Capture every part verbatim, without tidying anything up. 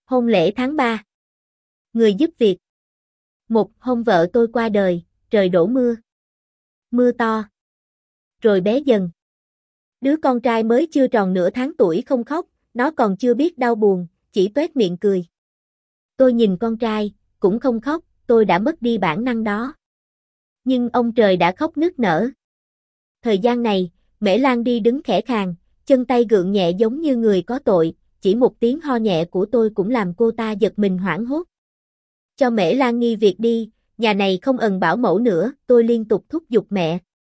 Hôn lễ tháng ba. Người giúp việc. Một hôm vợ tôi qua đời, trời đổ mưa. Mưa to. Rồi bé dần. Đứa con trai mới chưa tròn nửa tháng tuổi không khóc, nó còn chưa biết đau buồn, chỉ toét miệng cười. Tôi nhìn con trai, cũng không khóc, tôi đã mất đi bản năng đó. Nhưng ông trời đã khóc nức nở. Thời gian này, Mễ Lan đi đứng khẽ khàng, chân tay gượng nhẹ giống như người có tội, chỉ một tiếng ho nhẹ của tôi cũng làm cô ta giật mình hoảng hốt. Cho Mễ Lan nghi việc đi, nhà này không ần bảo mẫu nữa, tôi liên tục thúc giục mẹ.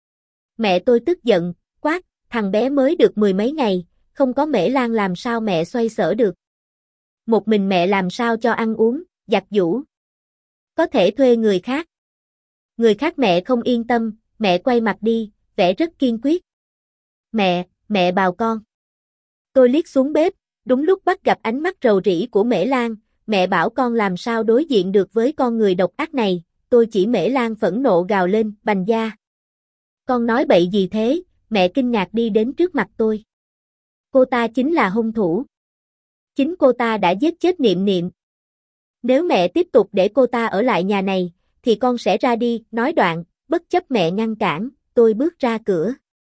Mẹ tôi tức giận, quát, thằng bé mới được mười mấy ngày, không có Mễ Lan làm sao mẹ xoay sở được. Một mình mẹ làm sao cho ăn uống, giặt giũ. Có thể thuê người khác. Người khác mẹ không yên tâm, mẹ quay mặt đi, vẻ rất kiên quyết. Mẹ, mẹ bào con. Tôi liếc xuống bếp, đúng lúc bắt gặp ánh mắt rầu rĩ của Mễ Lan, mẹ bảo con làm sao đối diện được với con người độc ác này, tôi chỉ Mễ Lan phẫn nộ gào lên, bành gia. Con nói bậy gì thế, mẹ kinh ngạc đi đến trước mặt tôi. Cô ta chính là hung thủ. Chính cô ta đã giết chết Niệm Niệm. Nếu mẹ tiếp tục để cô ta ở lại nhà này, thì con sẽ ra đi, nói đoạn, bất chấp mẹ ngăn cản, tôi bước ra cửa.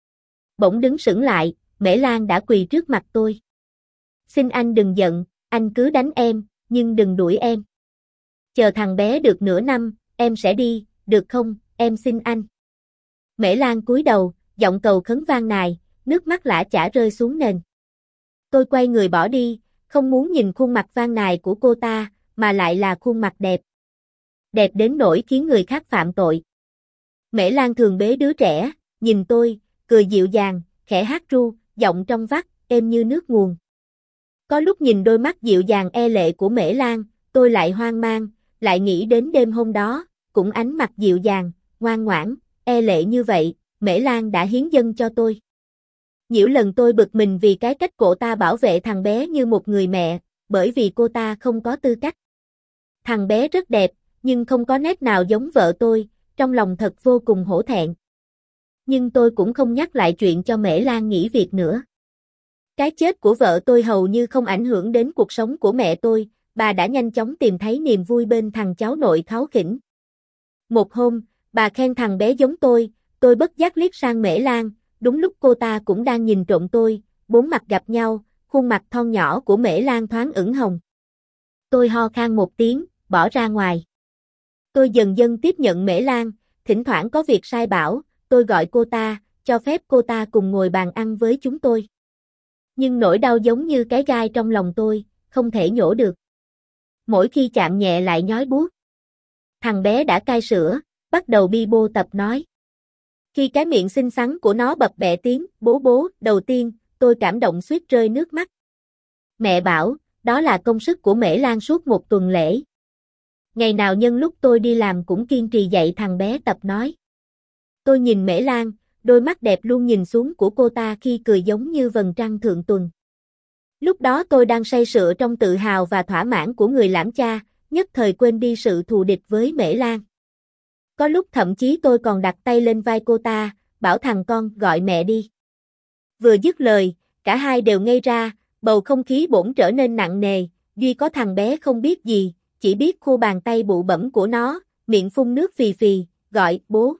Bỗng đứng sững lại, Mễ Lan đã quỳ trước mặt tôi. Xin anh đừng giận, anh cứ đánh em, nhưng đừng đuổi em. Chờ thằng bé được nửa năm, em sẽ đi, được không, em xin anh. Mễ Lan cúi đầu, giọng cầu khấn vang nài, nước mắt lã chã rơi xuống nền. Tôi quay người bỏ đi, không muốn nhìn khuôn mặt vang nài của cô ta, mà lại là khuôn mặt đẹp. Đẹp đến nỗi khiến người khác phạm tội. Mễ Lan thường bế đứa trẻ, nhìn tôi, cười dịu dàng, khẽ hát ru, giọng trong vắt, êm như nước nguồn. Có lúc nhìn đôi mắt dịu dàng e lệ của Mễ Lan, tôi lại hoang mang, lại nghĩ đến đêm hôm đó, cũng ánh mặt dịu dàng, ngoan ngoãn, e lệ như vậy, Mễ Lan đã hiến dâng cho tôi. Nhiều lần tôi bực mình vì cái cách cô ta bảo vệ thằng bé như một người mẹ, bởi vì cô ta không có tư cách. Thằng bé rất đẹp, nhưng không có nét nào giống vợ tôi, trong lòng thật vô cùng hổ thẹn. Nhưng tôi cũng không nhắc lại chuyện cho Mễ Lan nghỉ việc nữa. Cái chết của vợ tôi hầu như không ảnh hưởng đến cuộc sống của mẹ tôi, bà đã nhanh chóng tìm thấy niềm vui bên thằng cháu nội kháu khỉnh. Một hôm, bà khen thằng bé giống tôi, tôi bất giác liếc sang Mễ Lan, đúng lúc cô ta cũng đang nhìn trộm tôi, bốn mặt gặp nhau, khuôn mặt thon nhỏ của Mễ Lan thoáng ửng hồng. Tôi ho khan một tiếng, bỏ ra ngoài. Tôi dần dần tiếp nhận Mễ Lan, thỉnh thoảng có việc sai bảo, tôi gọi cô ta, cho phép cô ta cùng ngồi bàn ăn với chúng tôi. Nhưng nỗi đau giống như cái gai trong lòng tôi, không thể nhổ được. Mỗi khi chạm nhẹ lại nhói buốt. Thằng bé đã cai sữa, bắt đầu bi bô tập nói. Khi cái miệng xinh xắn của nó bập bẹ tiếng, bố bố, đầu tiên, tôi cảm động suýt rơi nước mắt. Mẹ bảo, đó là công sức của Mễ Lan suốt một tuần lễ. Ngày nào nhân lúc tôi đi làm cũng kiên trì dạy thằng bé tập nói. Tôi nhìn Mễ Lan, đôi mắt đẹp luôn nhìn xuống của cô ta khi cười giống như vầng trăng thượng tuần. Lúc đó tôi đang say sưa trong tự hào và thỏa mãn của người làm cha, nhất thời quên đi sự thù địch với Mễ Lan. Có lúc thậm chí tôi còn đặt tay lên vai cô ta, bảo thằng con gọi mẹ đi. Vừa dứt lời, cả hai đều ngây ra, bầu không khí bỗng trở nên nặng nề, duy có thằng bé không biết gì, chỉ biết khu bàn tay bụ bẫm của nó, miệng phun nước phì phì, gọi bố.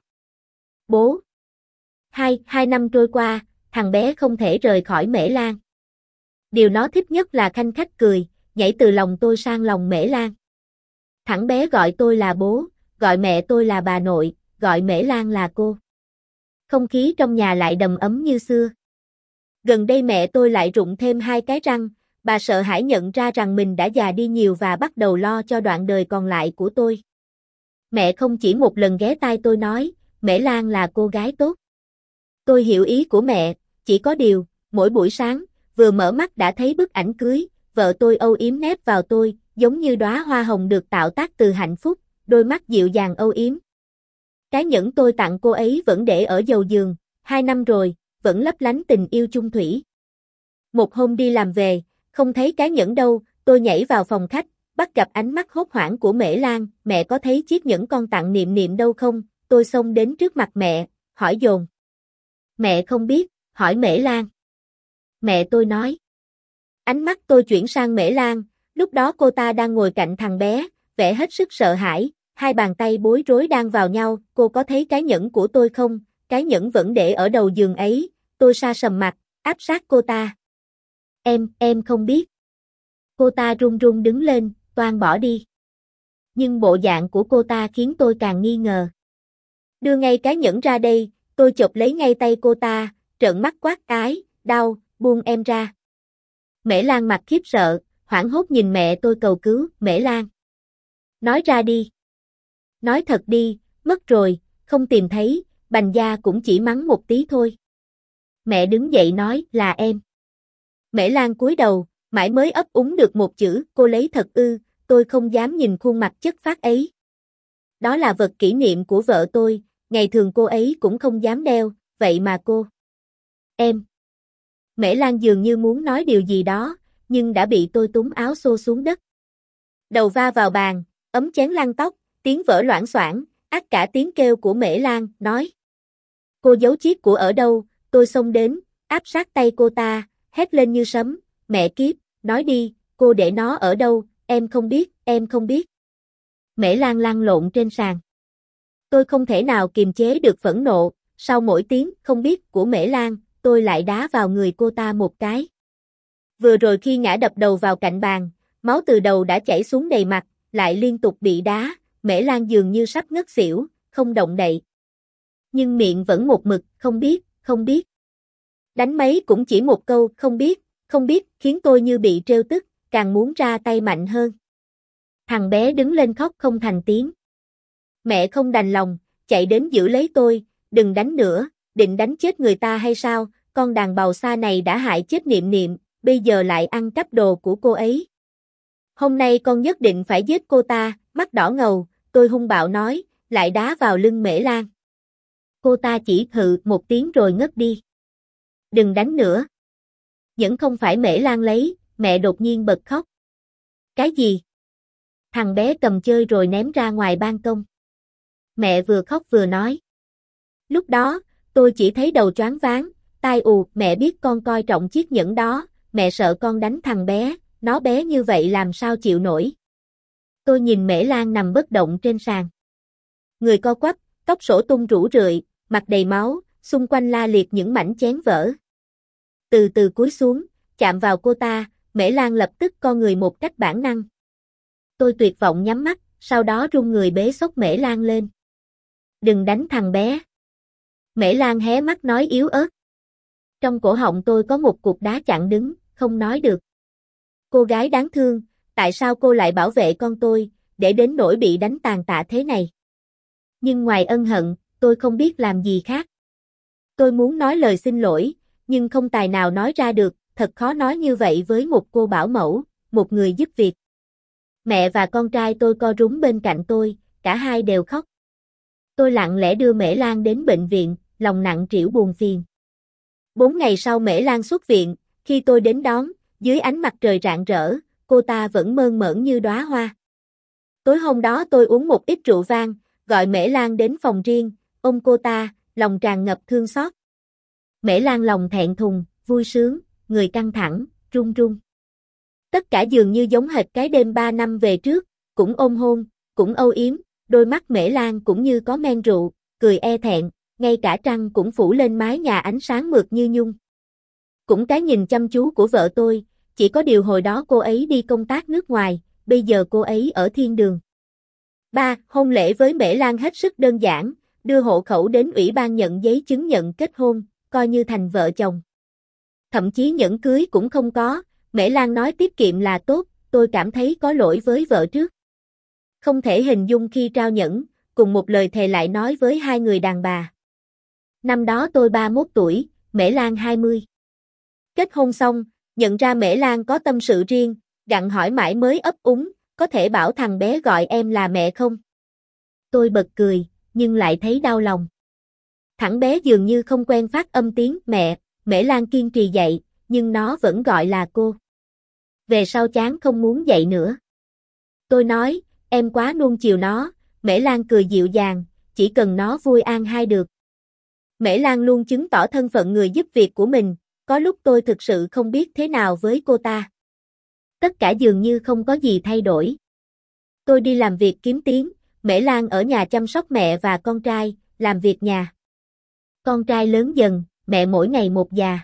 Bố. Hai, hai năm trôi qua, thằng bé không thể rời khỏi Mễ Lan. Điều nó thích nhất là khanh khách cười, nhảy từ lòng tôi sang lòng Mễ Lan. Thằng bé gọi tôi là bố, gọi mẹ tôi là bà nội, gọi Mễ Lan là cô. Không khí trong nhà lại đầm ấm như xưa. Gần đây mẹ tôi lại rụng thêm hai cái răng, bà sợ hãi nhận ra rằng mình đã già đi nhiều và bắt đầu lo cho đoạn đời còn lại của tôi. Mẹ không chỉ một lần ghé tai tôi nói, Mễ Lan là cô gái tốt. Tôi hiểu ý của mẹ, chỉ có điều, mỗi buổi sáng, vừa mở mắt đã thấy bức ảnh cưới, vợ tôi âu yếm nép vào tôi, giống như đóa hoa hồng được tạo tác từ hạnh phúc, đôi mắt dịu dàng âu yếm. Cái nhẫn tôi tặng cô ấy vẫn để ở đầu giường, hai năm rồi, vẫn lấp lánh tình yêu chung thủy. Một hôm đi làm về, không thấy cái nhẫn đâu, tôi nhảy vào phòng khách, bắt gặp ánh mắt hốt hoảng của Mễ Lan, mẹ có thấy chiếc nhẫn con tặng Niệm Niệm đâu không? Tôi xông đến trước mặt mẹ, hỏi dồn. Mẹ không biết, hỏi Mễ Lan. Mẹ tôi nói. Ánh mắt tôi chuyển sang Mễ Lan, Lúc đó cô ta đang ngồi cạnh thằng bé, vẻ hết sức sợ hãi, hai bàn tay bối rối đang vào nhau, cô có thấy cái nhẫn của tôi không? Cái nhẫn vẫn để ở đầu giường ấy, tôi sa sầm mặt, áp sát cô ta. Em, em không biết. Cô ta run run đứng lên, toan bỏ đi. Nhưng bộ dạng của cô ta khiến tôi càng nghi ngờ. Đưa ngay cái nhẫn ra đây, tôi chộp lấy ngay tay cô ta, trợn mắt quát cái, đau, buông em ra. Mễ Lan mặt khiếp sợ, hoảng hốt nhìn mẹ tôi cầu cứu, Mễ Lan. Nói ra đi. Nói thật đi, mất rồi, không tìm thấy, Bành Gia cũng chỉ mắng một tí thôi. Mẹ đứng dậy nói là em. Mễ Lan cúi đầu, mãi mới ấp úng được một chữ, cô lấy thật ư, tôi không dám nhìn khuôn mặt chất phác ấy. Đó là vật kỷ niệm của vợ tôi, ngày thường cô ấy cũng không dám đeo, vậy mà cô. Em. Mễ Lan dường như muốn nói điều gì đó, nhưng đã bị tôi túm áo xô xuống đất. Đầu va vào bàn, ấm chén lăn tóc, tiếng vỡ loảng xoảng, át cả tiếng kêu của Mễ Lan, nói. Cô giấu chiếc của ở đâu, tôi xông đến, áp sát tay cô ta, hét lên như sấm, mẹ kiếp, nói đi, cô để nó ở đâu, em không biết, em không biết. Mễ Lan lăn lộn trên sàn. Tôi không thể nào kiềm chế được phẫn nộ, sau mỗi tiếng không biết của Mễ Lan, tôi lại đá vào người cô ta một cái. Vừa rồi khi ngã đập đầu vào cạnh bàn, máu từ đầu đã chảy xuống đầy mặt, lại liên tục bị đá, Mễ Lan dường như sắp ngất xỉu, không động đậy. Nhưng miệng vẫn một mực, không biết, không biết. Đánh mấy cũng chỉ một câu, không biết, không biết, khiến tôi như bị trêu tức, càng muốn ra tay mạnh hơn. Thằng bé đứng lên khóc không thành tiếng. Mẹ không đành lòng, chạy đến giữ lấy tôi, đừng đánh nữa, định đánh chết người ta hay sao, con đàn bầu xa này đã hại chết Niệm Niệm, bây giờ lại ăn cắp đồ của cô ấy. Hôm nay con nhất định phải giết cô ta, mắt đỏ ngầu, tôi hung bạo nói, lại đá vào lưng Mễ Lan. Cô ta chỉ hự một tiếng rồi ngất đi. Đừng đánh nữa. Vẫn không phải Mễ Lan lấy, mẹ đột nhiên bật khóc. Cái gì? Thằng bé cầm chơi rồi ném ra ngoài ban công. Mẹ vừa khóc vừa nói. Lúc đó, tôi chỉ thấy đầu choáng váng, tai ù, mẹ biết con coi trọng chiếc nhẫn đó, mẹ sợ con đánh thằng bé, nó bé như vậy làm sao chịu nổi. Tôi nhìn Mễ Lan nằm bất động trên sàn. Người co quắp, tóc xõa tung rũ rượi, mặt đầy máu, xung quanh la liệt những mảnh chén vỡ. Từ từ cúi xuống, chạm vào cô ta, Mễ Lan lập tức co người một cách bản năng. Tôi tuyệt vọng nhắm mắt, sau đó run người bế xốc Mễ Lan lên. Đừng đánh thằng bé. Mễ Lan hé mắt nói yếu ớt. Trong cổ họng tôi có một cục đá chặn đứng, không nói được. Cô gái đáng thương, tại sao cô lại bảo vệ con tôi, để đến nỗi bị đánh tàn tạ thế này? Nhưng ngoài ân hận, tôi không biết làm gì khác. Tôi muốn nói lời xin lỗi, nhưng không tài nào nói ra được, thật khó nói như vậy với một cô bảo mẫu, một người giúp việc. Mẹ và con trai tôi co rúm bên cạnh tôi, cả hai đều khóc. Tôi lặng lẽ đưa Mễ Lan đến bệnh viện, lòng nặng trĩu buồn phiền. Bốn ngày sau Mễ Lan xuất viện, khi tôi đến đón, dưới ánh mặt trời rạng rỡ, cô ta vẫn mơn mởn như đóa hoa. Tối hôm đó tôi uống một ít rượu vang, gọi Mễ Lan đến phòng riêng, ôm cô ta, lòng tràn ngập thương xót. Mễ Lan lòng thẹn thùng, vui sướng, người căng thẳng, run run. Tất cả dường như giống hệt cái đêm ba năm về trước, cũng ôm hôn, cũng âu yếm, đôi mắt Mễ Lan cũng như có men rượu, cười e thẹn, ngay cả trăng cũng phủ lên mái nhà ánh sáng mượt như nhung. Cũng cái nhìn chăm chú của vợ tôi, chỉ có điều hồi đó cô ấy đi công tác nước ngoài, bây giờ cô ấy ở thiên đường. ba. Hôn lễ với Mễ Lan hết sức đơn giản, đưa hộ khẩu đến ủy ban nhận giấy chứng nhận kết hôn, coi như thành vợ chồng. Thậm chí nhẫn cưới cũng không có, Mễ Lan nói tiết kiệm là tốt, tôi cảm thấy có lỗi với vợ trước. Không thể hình dung khi trao nhẫn, cùng một lời thề lại nói với hai người đàn bà. Năm đó tôi ba mươi mốt tuổi, Mễ Lan hai mươi. Kết hôn xong, nhận ra Mễ Lan có tâm sự riêng, gặng hỏi mãi mới ấp úng, có thể bảo thằng bé gọi em là mẹ không? Tôi bật cười, nhưng lại thấy đau lòng. Thằng bé dường như không quen phát âm tiếng mẹ, Mễ Lan kiên trì dạy, nhưng nó vẫn gọi là cô. Về sau chán không muốn dạy nữa. Tôi nói, em quá nuông chiều nó, Mễ Lan cười dịu dàng, chỉ cần nó vui an hai được. Mễ Lan luôn chứng tỏ thân phận người giúp việc của mình, có lúc tôi thực sự không biết thế nào với cô ta. Tất cả dường như không có gì thay đổi. Tôi đi làm việc kiếm tiếng, Mễ Lan ở nhà chăm sóc mẹ và con trai, làm việc nhà. Con trai lớn dần, mẹ mỗi ngày một già.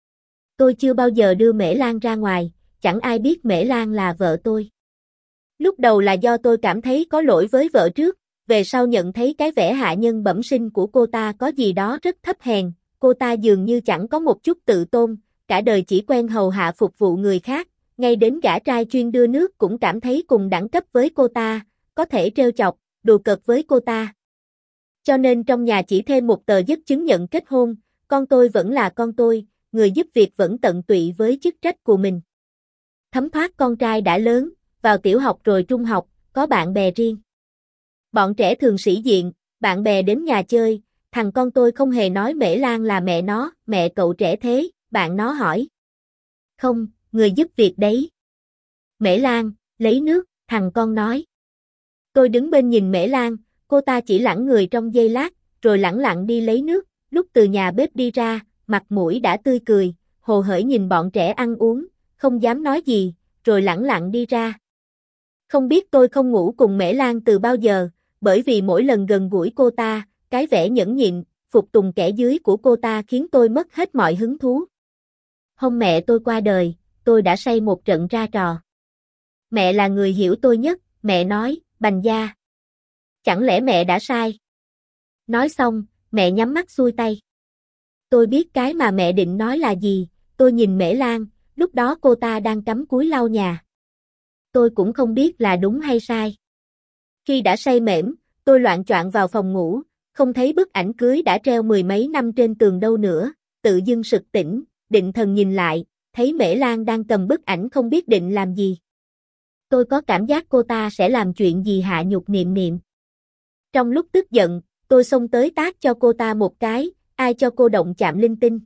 Tôi chưa bao giờ đưa Mễ Lan ra ngoài, chẳng ai biết Mễ Lan là vợ tôi. Lúc đầu là do tôi cảm thấy có lỗi với vợ trước, về sau nhận thấy cái vẻ hạ nhân bẩm sinh của cô ta có gì đó rất thấp hèn, cô ta dường như chẳng có một chút tự tôn, cả đời chỉ quen hầu hạ phục vụ người khác, ngay đến gã trai chuyên đưa nước cũng cảm thấy cùng đẳng cấp với cô ta, có thể trêu chọc, đùa cợt với cô ta. Cho nên trong nhà chỉ thêm một tờ giấy chứng nhận kết hôn, con tôi vẫn là con tôi, người giúp việc vẫn tận tụy với chức trách của mình. Thấm thoát con trai đã lớn, vào tiểu học rồi trung học, có bạn bè riêng. Bọn trẻ thường sĩ diện, bạn bè đến nhà chơi, thằng con tôi không hề nói Mễ Lan là mẹ nó, mẹ cậu trẻ thế, bạn nó hỏi. Không, người giúp việc đấy. Mễ Lan, lấy nước, thằng con nói. Tôi đứng bên nhìn Mễ Lan, cô ta chỉ lẳng người trong giây lát, rồi lẳng lặng đi lấy nước, lúc từ nhà bếp đi ra, mặt mũi đã tươi cười, hồ hởi nhìn bọn trẻ ăn uống, không dám nói gì, rồi lẳng lặng đi ra. Không biết tôi không ngủ cùng Mễ Lan từ bao giờ, bởi vì mỗi lần gần gũi cô ta, cái vẻ nhẫn nhịn, phục tùng kẻ dưới của cô ta khiến tôi mất hết mọi hứng thú. Hôm mẹ tôi qua đời, tôi đã say một trận ra trò. Mẹ là người hiểu tôi nhất, mẹ nói, Bành Gia. Chẳng lẽ mẹ đã sai? Nói xong, mẹ nhắm mắt xuôi tay. Tôi biết cái mà mẹ định nói là gì, tôi nhìn Mễ Lan, lúc đó cô ta đang cắm cúi lau nhà. Tôi cũng không biết là đúng hay sai. Khi đã say mẻm, tôi loạng choạng vào phòng ngủ, không thấy bức ảnh cưới đã treo mười mấy năm trên tường đâu nữa, tự dưng sực tỉnh, định thần nhìn lại, thấy Mễ Lan đang cầm bức ảnh không biết định làm gì. Tôi có cảm giác cô ta sẽ làm chuyện gì hạ nhục Niệm Niệm. Trong lúc tức giận, tôi xông tới tát cho cô ta một cái, ai cho cô động chạm linh tinh.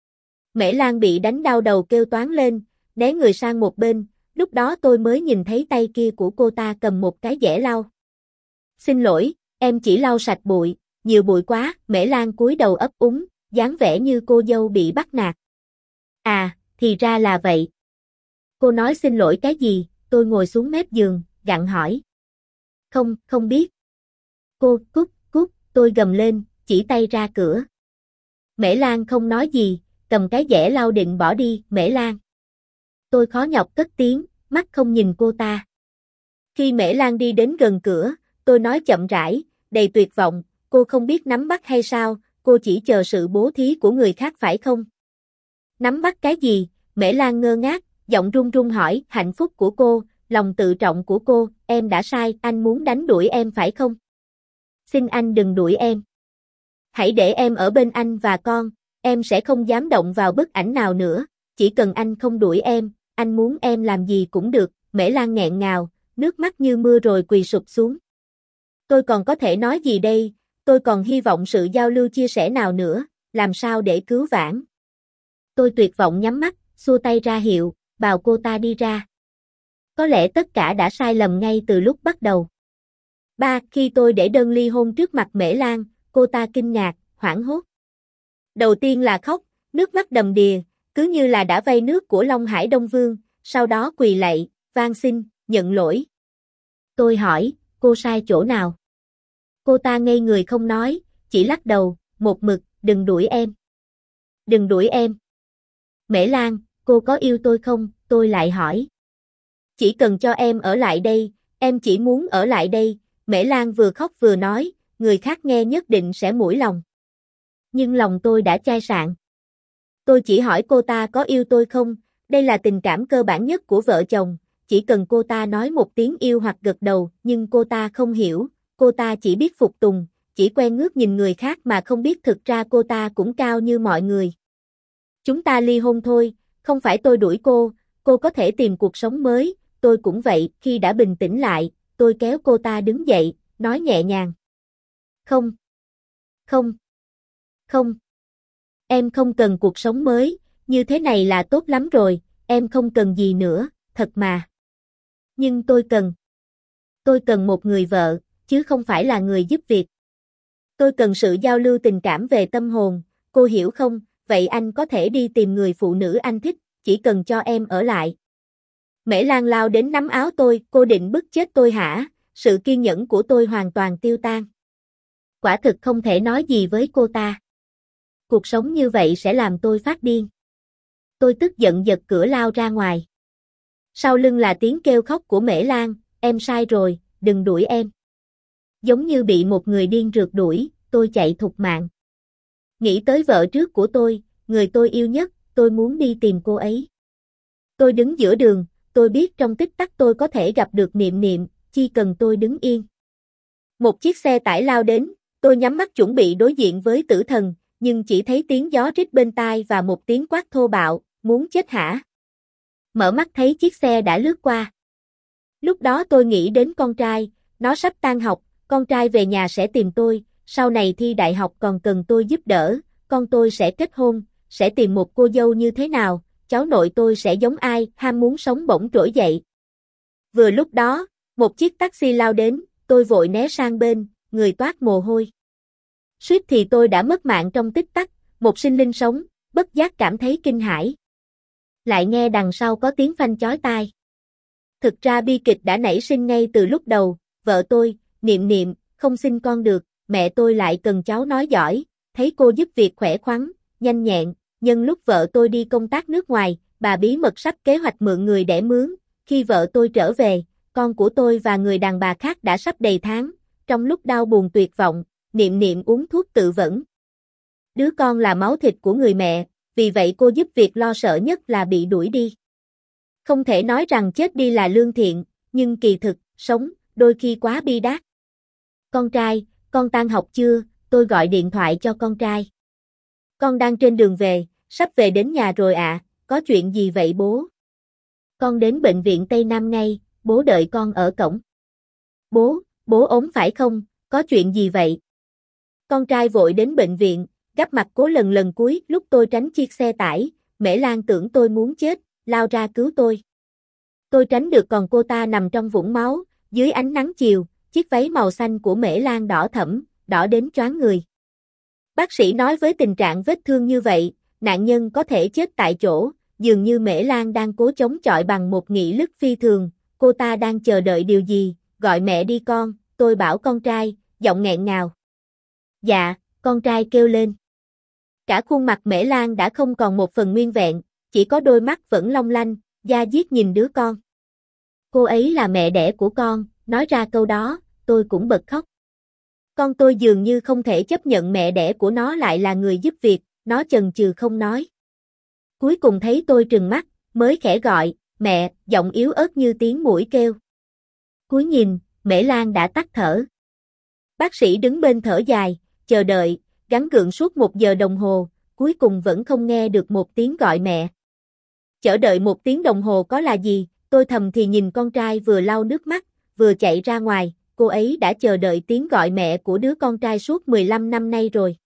Mễ Lan bị đánh đau đầu kêu toáng lên, né người sang một bên, lúc đó tôi mới nhìn thấy tay kia của cô ta cầm một cái dẻ lau. Xin lỗi, em chỉ lau sạch bụi, nhiều bụi quá, Mễ Lan cúi đầu ấp úng, dáng vẻ như cô dâu bị bắt nạt. À, thì ra là vậy. Cô nói xin lỗi cái gì, tôi ngồi xuống mép giường, gặng hỏi. Không, không biết. Cô, cút, cút, tôi gầm lên, chỉ tay ra cửa. Mễ Lan không nói gì, cầm cái dẻ lau định bỏ đi, Mễ Lan. Tôi khó nhọc cất tiếng, mắt không nhìn cô ta. Khi Mễ Lan đi đến gần cửa, tôi nói chậm rãi, đầy tuyệt vọng, cô không biết nắm bắt hay sao, cô chỉ chờ sự bố thí của người khác phải không? Nắm bắt cái gì? Mễ Lan ngơ ngác, giọng run run hỏi, hạnh phúc của cô, lòng tự trọng của cô, em đã sai, anh muốn đánh đuổi em phải không? Xin anh đừng đuổi em. Hãy để em ở bên anh và con, em sẽ không dám động vào bức ảnh nào nữa, chỉ cần anh không đuổi em, anh muốn em làm gì cũng được, Mễ Lan nghẹn ngào, nước mắt như mưa rồi quỳ sụp xuống. Tôi còn có thể nói gì đây, tôi còn hy vọng sự giao lưu chia sẻ nào nữa, làm sao để cứu vãn. Tôi tuyệt vọng nhắm mắt, xua tay ra hiệu, bảo cô ta đi ra. Có lẽ tất cả đã sai lầm ngay từ lúc bắt đầu. Ba, khi tôi để đơn ly hôn trước mặt Mễ Lan, cô ta kinh ngạc, hoảng hốt. Đầu tiên là khóc, nước mắt đầm đìa, cứ như là đã vay nước của Long Hải Đông Vương, sau đó quỳ lạy, van xin, nhận lỗi. Tôi hỏi, cô sai chỗ nào? Cô ta ngây người không nói, chỉ lắc đầu, một mực, đừng đuổi em. Đừng đuổi em. Mễ Lan, cô có yêu tôi không? Tôi lại hỏi. Chỉ cần cho em ở lại đây, em chỉ muốn ở lại đây. Mễ Lan vừa khóc vừa nói, người khác nghe nhất định sẽ mũi lòng. Nhưng lòng tôi đã chai sạn. Tôi chỉ hỏi cô ta có yêu tôi không, đây là tình cảm cơ bản nhất của vợ chồng, chỉ cần cô ta nói một tiếng yêu hoặc gật đầu, nhưng cô ta không hiểu, cô ta chỉ biết phục tùng, chỉ quen ngước nhìn người khác mà không biết thực ra cô ta cũng cao như mọi người. Chúng ta ly hôn thôi, không phải tôi đuổi cô, cô có thể tìm cuộc sống mới, tôi cũng vậy, khi đã bình tĩnh lại, tôi kéo cô ta đứng dậy, nói nhẹ nhàng. Không. Không. Không. Em không cần cuộc sống mới, như thế này là tốt lắm rồi, em không cần gì nữa, thật mà. Nhưng tôi cần. Tôi cần một người vợ, chứ không phải là người giúp việc. Tôi cần sự giao lưu tình cảm về tâm hồn, cô hiểu không? Vậy anh có thể đi tìm người phụ nữ anh thích, chỉ cần cho em ở lại. Mễ Lan lao đến nắm áo tôi, cô định bức chết tôi hả? Sự kiên nhẫn của tôi hoàn toàn tiêu tan. Quả thực không thể nói gì với cô ta. Cuộc sống như vậy sẽ làm tôi phát điên. Tôi tức giận giật cửa lao ra ngoài. Sau lưng là tiếng kêu khóc của Mễ Lan, em sai rồi, đừng đuổi em. Giống như bị một người điên rượt đuổi, tôi chạy thục mạng. Nghĩ tới vợ trước của tôi, người tôi yêu nhất, tôi muốn đi tìm cô ấy. Tôi đứng giữa đường, tôi biết trong tích tắc tôi có thể gặp được Niệm Niệm, chỉ cần tôi đứng yên. Một chiếc xe tải lao đến, tôi nhắm mắt chuẩn bị đối diện với tử thần, nhưng chỉ thấy tiếng gió rít bên tai và một tiếng quát thô bạo, muốn chết hả? Mở mắt thấy chiếc xe đã lướt qua. Lúc đó tôi nghĩ đến con trai, nó sắp tan học, con trai về nhà sẽ tìm tôi, sau này thi đại học còn cần tôi giúp đỡ, con tôi sẽ kết hôn, sẽ tìm một cô dâu như thế nào, cháu nội tôi sẽ giống ai, ham muốn sống bỗng trỗi dậy. Vừa lúc đó, một chiếc taxi lao đến, tôi vội né sang bên, người toát mồ hôi. Suýt thì tôi đã mất mạng trong tích tắc, một sinh linh sống, bất giác cảm thấy kinh hãi. Lại nghe đằng sau có tiếng phanh chói tai. Thực ra bi kịch đã nảy sinh ngay từ lúc đầu, vợ tôi, Niệm Niệm, không sinh con được, mẹ tôi lại cần cháu nói giỏi, thấy cô giúp việc khỏe khoắn, nhanh nhẹn, nhân lúc vợ tôi đi công tác nước ngoài, bà bí mật sắp kế hoạch mượn người đẻ mướn, khi vợ tôi trở về, con của tôi và người đàn bà khác đã sắp đầy tháng, trong lúc đau buồn tuyệt vọng, Niệm Niệm uống thuốc tự vẫn. Đứa con là máu thịt của người mẹ, vì vậy cô giúp việc lo sợ nhất là bị đuổi đi. Không thể nói rằng chết đi là lương thiện, nhưng kỳ thực, sống, đôi khi quá bi đát. Con trai, con tan học chưa? Tôi gọi điện thoại cho con trai. Con đang trên đường về, sắp về đến nhà rồi ạ, à, có chuyện gì vậy bố? Con đến bệnh viện Tây Nam ngay, bố đợi con ở cổng. Bố, bố ốm phải không, có chuyện gì vậy? Con trai vội đến bệnh viện, gắp mặt cố lần lần cuối, lúc tôi tránh chiếc xe tải, Mễ Lan tưởng tôi muốn chết, lao ra cứu tôi. Tôi tránh được còn cô ta nằm trong vũng máu, dưới ánh nắng chiều, chiếc váy màu xanh của Mễ Lan đỏ thẫm, đỏ đến choáng người. Bác sĩ nói với tình trạng vết thương như vậy, nạn nhân có thể chết tại chỗ, dường như Mễ Lan đang cố chống chọi bằng một nghị lực phi thường, cô ta đang chờ đợi điều gì, gọi mẹ đi con, tôi bảo con trai, giọng nghẹn ngào. Dạ, con trai kêu lên. Cả khuôn mặt Mễ Lan đã không còn một phần nguyên vẹn, chỉ có đôi mắt vẫn long lanh, da diết nhìn đứa con. Cô ấy là mẹ đẻ của con, nói ra câu đó, tôi cũng bật khóc. Con tôi dường như không thể chấp nhận mẹ đẻ của nó lại là người giúp việc, nó chần chừ không nói. Cuối cùng thấy tôi trừng mắt, mới khẽ gọi, mẹ, giọng yếu ớt như tiếng muỗi kêu. Cúi nhìn, Mễ Lan đã tắt thở. Bác sĩ đứng bên thở dài, chờ đợi, gắng gượng suốt một giờ đồng hồ, cuối cùng vẫn không nghe được một tiếng gọi mẹ. Chờ đợi một tiếng đồng hồ có là gì, tôi thầm thì nhìn con trai vừa lau nước mắt, vừa chạy ra ngoài, cô ấy đã chờ đợi tiếng gọi mẹ của đứa con trai suốt mười lăm năm nay rồi.